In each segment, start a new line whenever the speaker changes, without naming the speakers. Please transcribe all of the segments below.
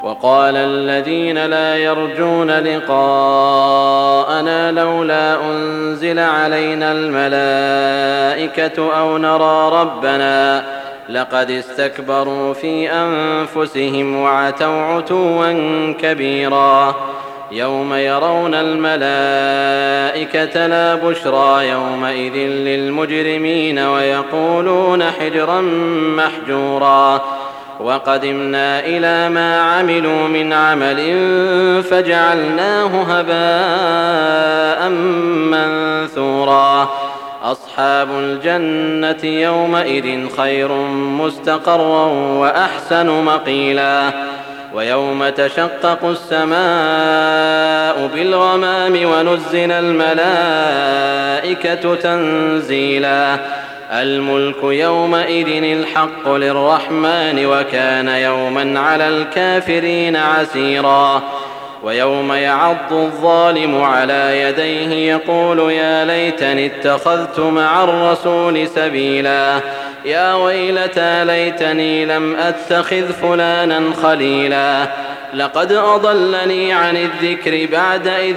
وقال الذين لا يرجون لقاءنا لولا أنزل علينا الملائكة أو نرى ربنا لقد استكبروا في أنفسهم وعتوا عتوا كبيرا يوم يرون الملائكة لا بشرى يومئذ للمجرمين ويقولون حجرا محجورا وقدمنا إلى ما عملوا من عمل فجعلناه هباء منثورا أصحاب الجنة يومئذ خير مستقرا وأحسن مقيلا ويوم تشقق السماء بالغمام ونزل الملائكة تنزيلا الملك يومئذ الحق للرحمن وكان يوما على الكافرين عسيرا ويوم يعض الظالم على يديه يقول يا ليتني اتخذت مع الرسول سبيلا يا ويلتى ليتني لم أتخذ فلانا خليلا لقد أضلني عن الذكر بعد إذ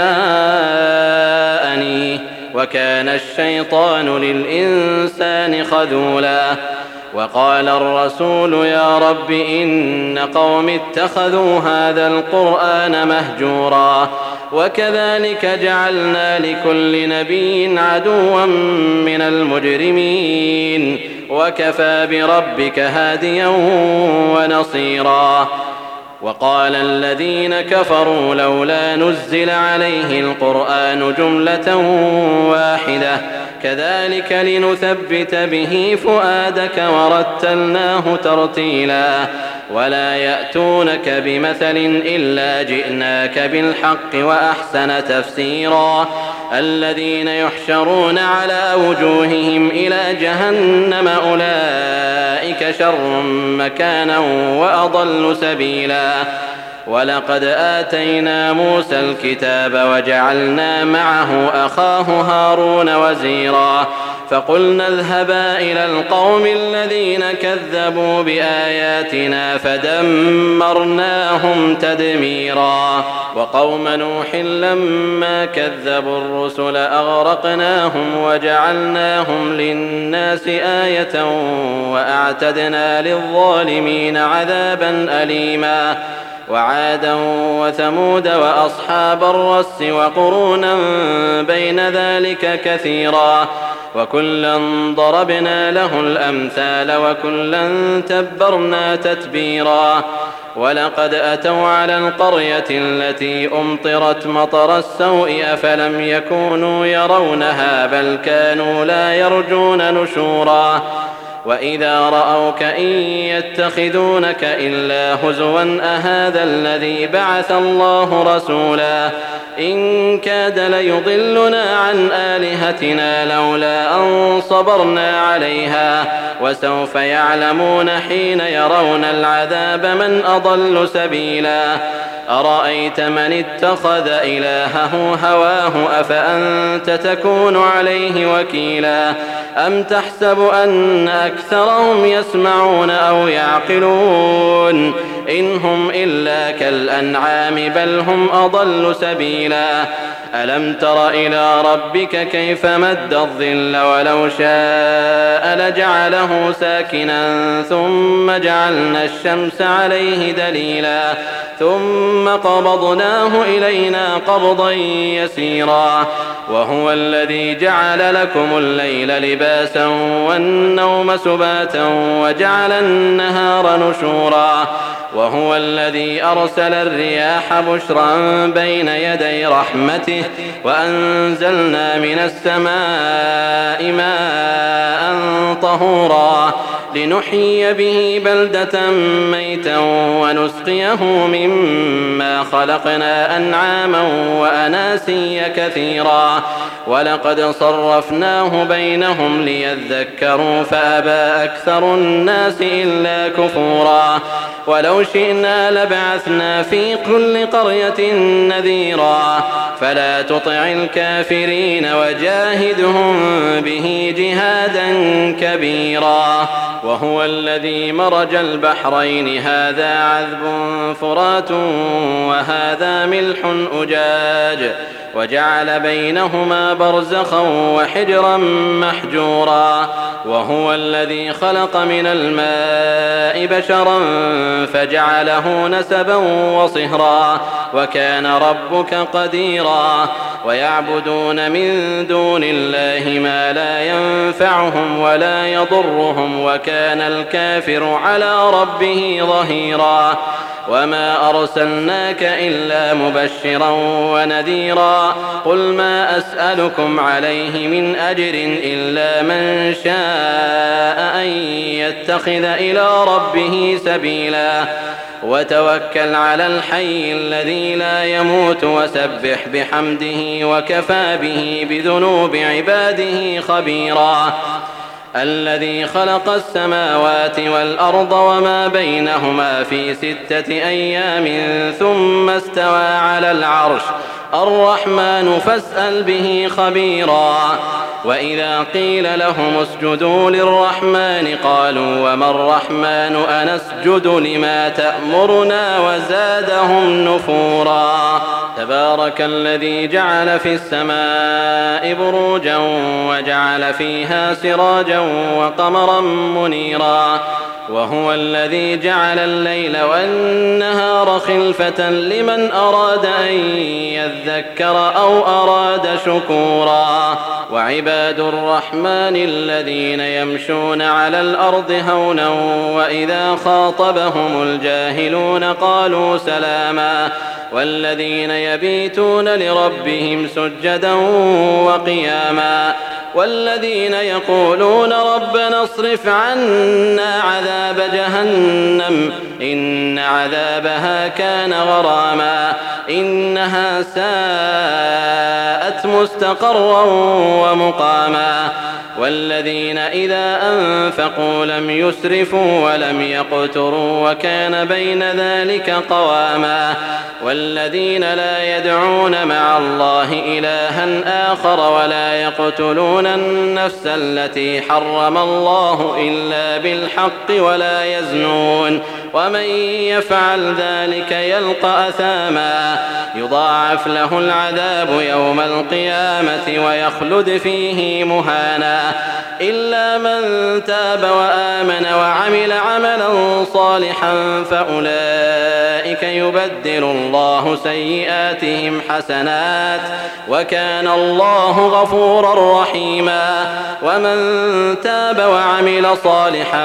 جاءني وكان الشيطان للإنسان خذولا وقال الرسول يا رب إن قوم اتخذوا هذا القرآن مهجورا وكذلك جعلنا لكل نبي عدوا من المجرمين وكفى بربك هاديا ونصيرا وقال الذين كفروا لولا نزل عليه القرآن جملة واحدة كذلك لنثبت به فؤادك ورتلناه ترتيلا ولا يأتونك بمثل إلا جئناك بالحق وأحسن تفسيرا الذين يحشرون على وجوههم إلى جهنم أولئك شر مكانا وأضل سبيلا ولقد آتينا موسى الكتاب وجعلنا معه أخاه هارون وزيرا فقلنا اذهبا إلى القوم الذين كذبوا بآياتنا فدمرناهم تدميرا وقوم نوح لما كذبوا الرسل أغرقناهم وجعلناهم للناس آية وأعتدنا للظالمين عذابا أليما وعادا وثمود وأصحاب الرس وقرونا بين ذلك كثيرا وكلا ضربنا له الأمثال وكلا تبرنا تتبيرا ولقد أتوا على القرية التي أمطرت مطر السوء أفلم يكونوا يرونها بل كانوا لا يرجون نشورا وإذا رأوك إن يتخذونك إلا هزوا أهذا الذي بعث الله رسولا إن كاد ليضلنا عن آلهتنا لولا أن صبرنا عليها وسوف يعلمون حين يرون العذاب من أضل سبيلا أرأيت من اتخذ إلهه هواه أفأنت تكون عليه وكيلا أم تحسب أن أكثرهم يسمعون أو يعقلون إن هم إلا كالأنعام بل هم أضل سبيلا ألم تر إلى ربك كيف مد الظل ولو شاء لجعله ساكنا ثم جعلنا الشمس عليه دليلا ثم قبضناه إلينا قبضا يسيرا وهو الذي جعل لكم الليل لباسا والنوم سباتا وجعل النهار نشورا وهو الذي أرسل الرياح بشرا بين يدي رحمته وأنزلنا من السماء ماء طهورا لنحيي به بلدة ميتا ونسقيه مما خلقنا أنعاما وأناسيا كثيرا ولقد صرفناه بينهم ليذكروا فأبى أكثر الناس إلا كفورا ولو شئنا لبعثنا في كل قرية نذيرا فلا تطع الكافرين وجاهدهم به جهادا كبيرا. كبيرا. وهو الذي مرج البحرين هذا عذب فرات وهذا ملح أجاج وجعل بينهما برزخا وحجرا محجورا. وهو الذي خلق من الماء بشرا فجعله نسبا وصهرا وكان ربك قديرا. ويعبدون من دون الله ما لا ينفعهم ولا يضرهم وكان الكافر على ربه ظهيرا. وما أرسلناك إلا مبشرا ونذيرا. قل ما أسألكم عليه من أجر إلا من شاء أن يتخذ إلى ربه سبيلا. وتوكل على الحي الذي لا يموت وسبح بحمده وكفى به بذنوب عباده خبيرا. الذي خلق السماوات والأرض وما بينهما في 6 أيام ثم استوى على العرش الرحمن فاسأل به خبيرا. وإذا قيل لهم اسجدوا للرحمن قالوا وما الرحمن أنسجد لما تأمرنا وزادهم نفورا. تبارك الذي جعل في السماء بروجا وجعل فيها سراجا وقمرا منيرا. وهو الذي جعل الليل والنهار خلفة لمن أراد أن يذكر أو أراد شكورا. وعباد الرحمن الذين يمشون على الأرض هونا وإذا خاطبهم الجاهلون قالوا سلاما. والذين يبيتون لربهم سجدا وقياما. والذين يقولون ربنا اصرف عنا عذاب جهنم إن عذابها كان غراما إنها ساءت مستقرا ومقاما. والذين إذا أنفقوا لم يسرفوا ولم يقتروا وكان بين ذلك قواما. والذين لا يدعون مع الله إلها آخر ولا يقتلون النفس التي حرم الله إلا بالحق ولا يزنون ومن يفعل ذلك يلقى أثاما يضاعف له العذاب يوم القيامة ويخلد فيه مهانا إلا من تاب وآمن وعمل عملا صالحا فأولئك يبدل الله سيئاتهم حسنات وكان الله غفورا رحيما. ومن تاب وعمل صالحا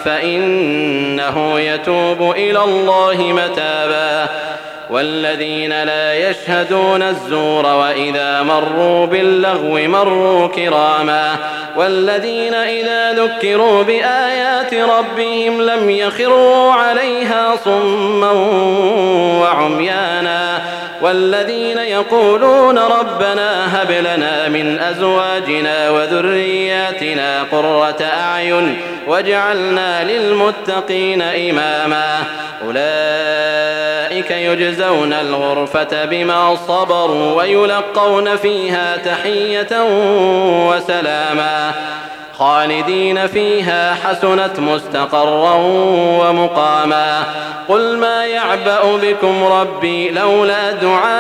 فإنه يتوب إلى الله متابا. والذين لا يشهدون الزور وإذا مروا باللغو مروا كراما. والذين إذا ذكروا بآيات ربهم لم يخروا عليها صما وعميانا. والذين يقولون ربنا هب لنا من أزواجنا وذرياتنا قرة أعين واجعلنا للمتقين إماما. أولئك يجزون الغرفة بما صبروا ويلقون فيها تحية وسلاما خالدين فيها حسنت مستقرا ومقاما. قل ما يعبأ بكم ربي لولا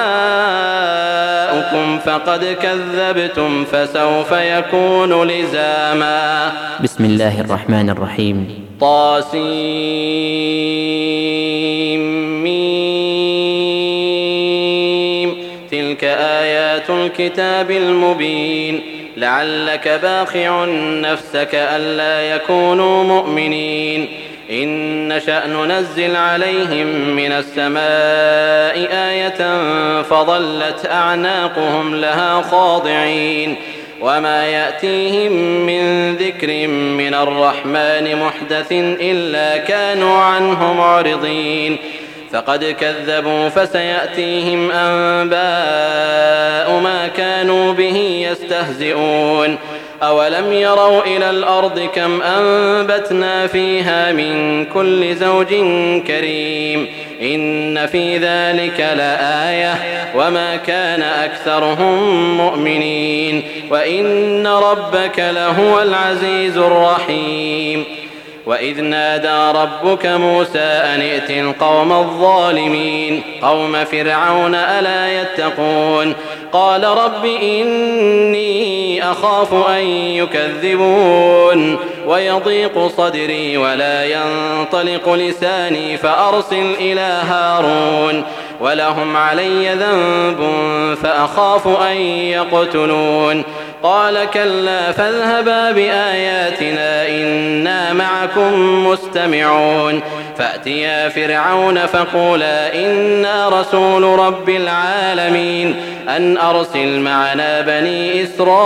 دعاؤكم فقد كذبتم فسوف يكون لزاما.
بسم الله الرحمن الرحيم.
طاسيم تلك آيات الكتاب المبين لعلك باخع نفسك ألا يكونوا مؤمنين. إن نشأ ننزل عليهم من السماء آية فظلت أعناقهم لها خاضعين وما يأتيهم من ذكر من الرحمن محدث إلا كانوا عنه معرضين. فقد كذبوا فسيأتيهم أنباء ما كانوا به يستهزئون. أولم يروا إلى الأرض كم أنبتنا فيها من كل زوج كريم إن في ذلك لآية وما كان أكثرهم مؤمنين وإن ربك لهو العزيز الرحيم. وإذ نادى ربك موسى أن ائت القوم الظالمين قوم فرعون ألا يتقون قال رب إني أخاف أن يكذبون ويضيق صدري ولا ينطلق لساني فأرسل إلى هارون ولهم علي ذنب فأخاف أن يقتلون قال كلا فاذهبا بآياتنا إنا معكم مستمعون فأتيا فرعون فقولا إنا رسول رب العالمين أن أرسل معنا بني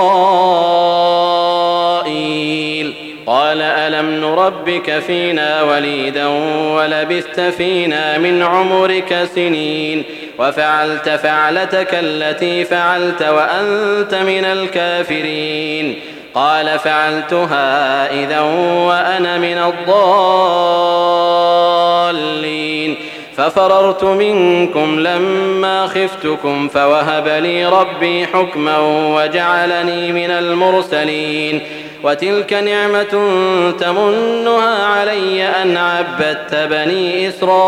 إسرائيل قال ألم نربك فينا وليدا ولبثت فينا من عمرك سنين وفعلت فعلتك التي فعلت وأنت من الكافرين قال فعلتها إذا وأنا من الضالين ففررت منكم لما خفتكم فوهب لي ربي حكما وجعلني من المرسلين وتلك نعمة تمنها علي أن عبدت بني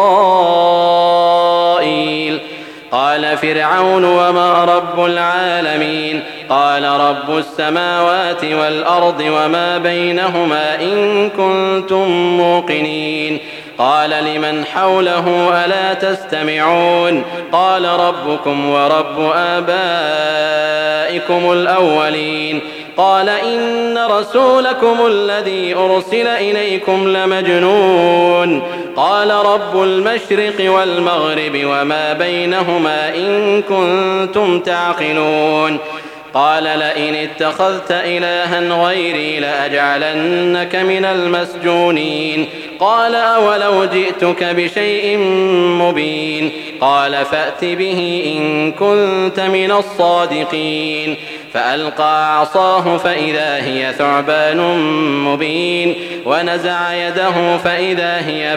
إسرائيل قال فرعون وما رب العالمين قال رب السماوات والأرض وما بينهما إن كنتم موقنين قال لمن حوله ألا تستمعون قال ربكم ورب آبائكم الأولين قال إن رسولكم الذي أرسل إليكم لمجنون قال رب المشرق والمغرب وما بينهما إن كنتم تعقلون قال لئن اتخذت إلها غيري لأجعلنك من المسجونين قال أولو جئتك بشيء مبين قال فأت به إن كنت من الصادقين فألقى عصاه فإذا هي ثعبان مبين ونزع يده فإذا هي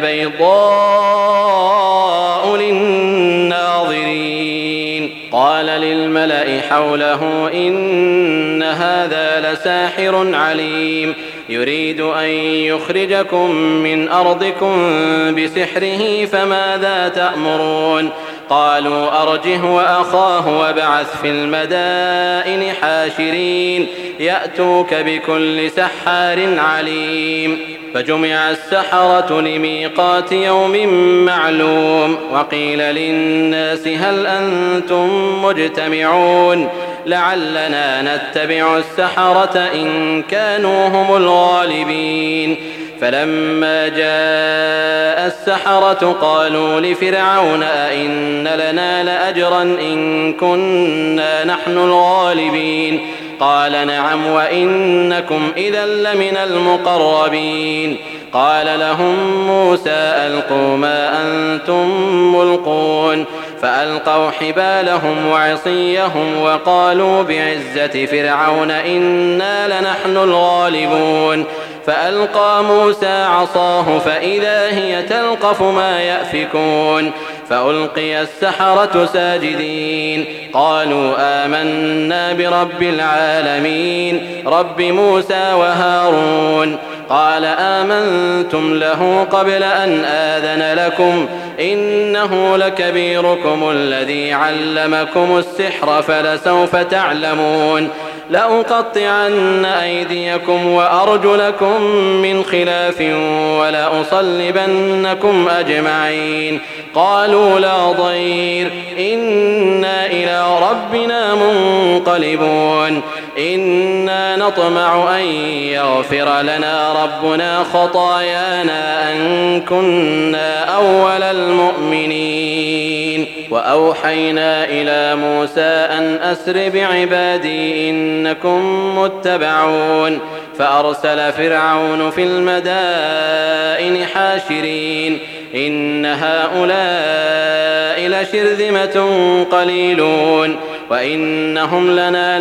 بيضاء للناظرين قال للملأ حوله إن هذا لساحر عليم يريد أن يخرجكم من أرضكم بسحره فماذا تأمرون قالوا أرجه وأخاه وابعث في المدائن حاشرين يأتوك بكل سحار عليم فجمع السحرة لميقات يوم معلوم وقيل للناس هل أنتم مجتمعون لعلنا نتبع السحرة إن كانوا هم الغالبين فلما جاء السحرة قالوا لفرعون أئن لنا لأجرا إن كنا نحن الغالبين قال نعم وإنكم إذا لمن المقربين قال لهم موسى ألقوا ما أنتم ملقون فألقوا حبالهم وعصيهم وقالوا بعزة فرعون إنا لنحن الغالبون فألقى موسى عصاه فإذا هي تلقف ما يأفكون فألقي السحرة ساجدين قالوا آمنا برب العالمين رب موسى وهارون قال آمنتم له قبل أن آذن لكم إنه لكبيركم الذي علمكم السحر فلسوف تعلمون لأقطعن أيديكم وأرجلكم من خلاف ولأصلبنكم أجمعين قالوا لا ضير إنا إلى ربنا منقلبون إنا نطمع أن يغفر لنا ربنا خطايانا أن كنا أول المؤمنين وأوحينا إلى موسى أن أسر بعبادي إنكم متبعون فأرسل فرعون في المدائن حاشرين إن هؤلاء لشرذمة قليلون وإنهم لنا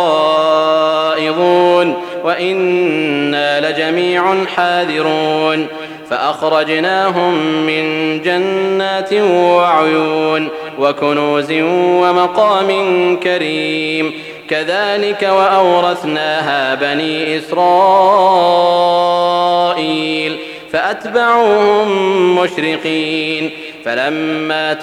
لغائظون وإنا لجميع حاذرون فأخرجناهم من جنات وعيون وكنوز ومقام كريم كذلك وأورثناها بني إسرائيل فأتبعوهم مشرقين فلما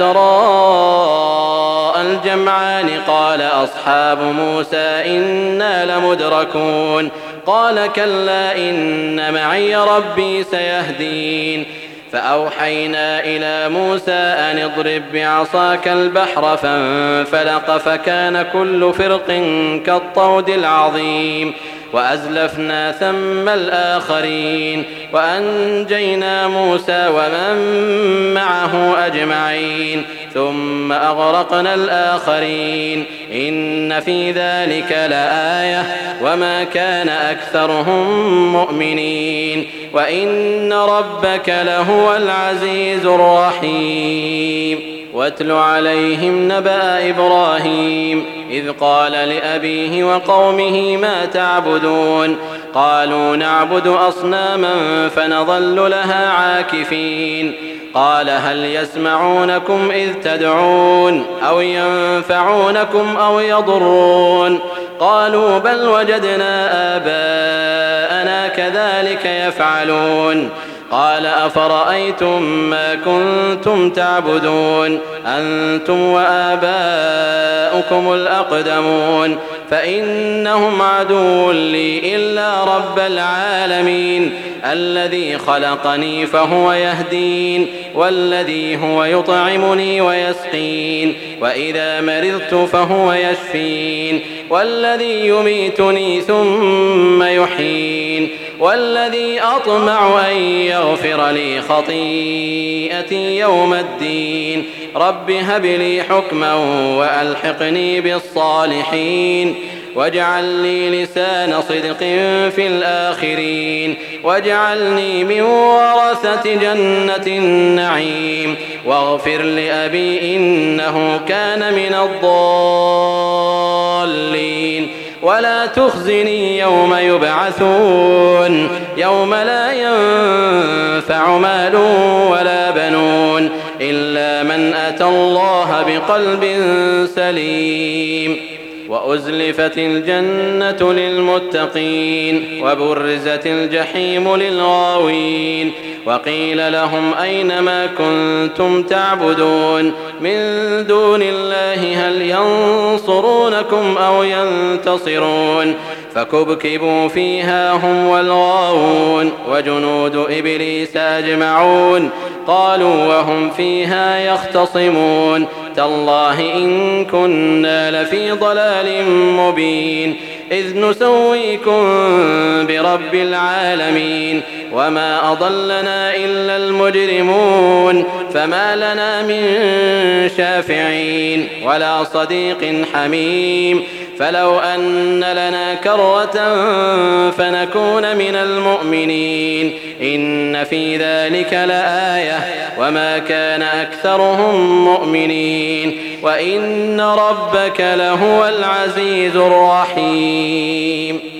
تراءى الجمعان قال أصحاب موسى إنا لمدركون قال كلا إن معي ربي سيهدين فأوحينا إلى موسى أن اضرب بعصاك البحر فانفلق فكان كل فرق كالطود العظيم وأزلفنا ثم الآخرين وأنجينا موسى ومن معه أجمعين ثم أغرقنا الآخرين إن في ذلك لآية وما كان أكثرهم مؤمنين وإن ربك لهو العزيز الرحيم واتل عليهم نبأ إبراهيم إذ قال لأبيه وقومه ما تعبدون قالوا نعبد أصناما فنظل لها عاكفين قال هل يسمعونكم إذ تدعون أو ينفعونكم أو يضرون قالوا بل وجدنا آباءنا كذلك يفعلون قال أفرأيتم ما كنتم تعبدون أنتم وآباؤكم الأقدمون فإنهم عدو لي إلا رب العالمين الذي خلقني فهو يهدين والذي هو يطعمني ويسقين وإذا مرضت فهو يشفين والذي يميتني ثم يحيين والذي أطمع أن يغفر لي خطيئتي يوم الدين رب هب لي حكما وألحقني بالصالحين واجعل لي لسان صدق في الآخرين واجعلني من ورثة جنة النعيم واغفر لأبي إنه كان من الضالين ولا تخزني يوم يبعثون يوم لا ينفع مال ولا بنون إلا من أتى الله بقلب سليم وأزلفت الجنة للمتقين وبرزت الجحيم للغاوين وقيل لهم أين ما كنتم تعبدون من دون الله هل ينصرونكم أو ينتصرون فكبكبوا فيها هم والغاوون وجنود إبليس أجمعون قالوا وهم فيها يختصمون تالله إن كنا لفي ضلال مبين إذ نسويكم برب العالمين وما أضلنا إلا المجرمون فما لنا من شافعين ولا صديق حميم فلو أن لنا كرة فنكون من المؤمنين إن في ذلك لآية وما كان أكثرهم وإن ربك لهو العزيز الرحيم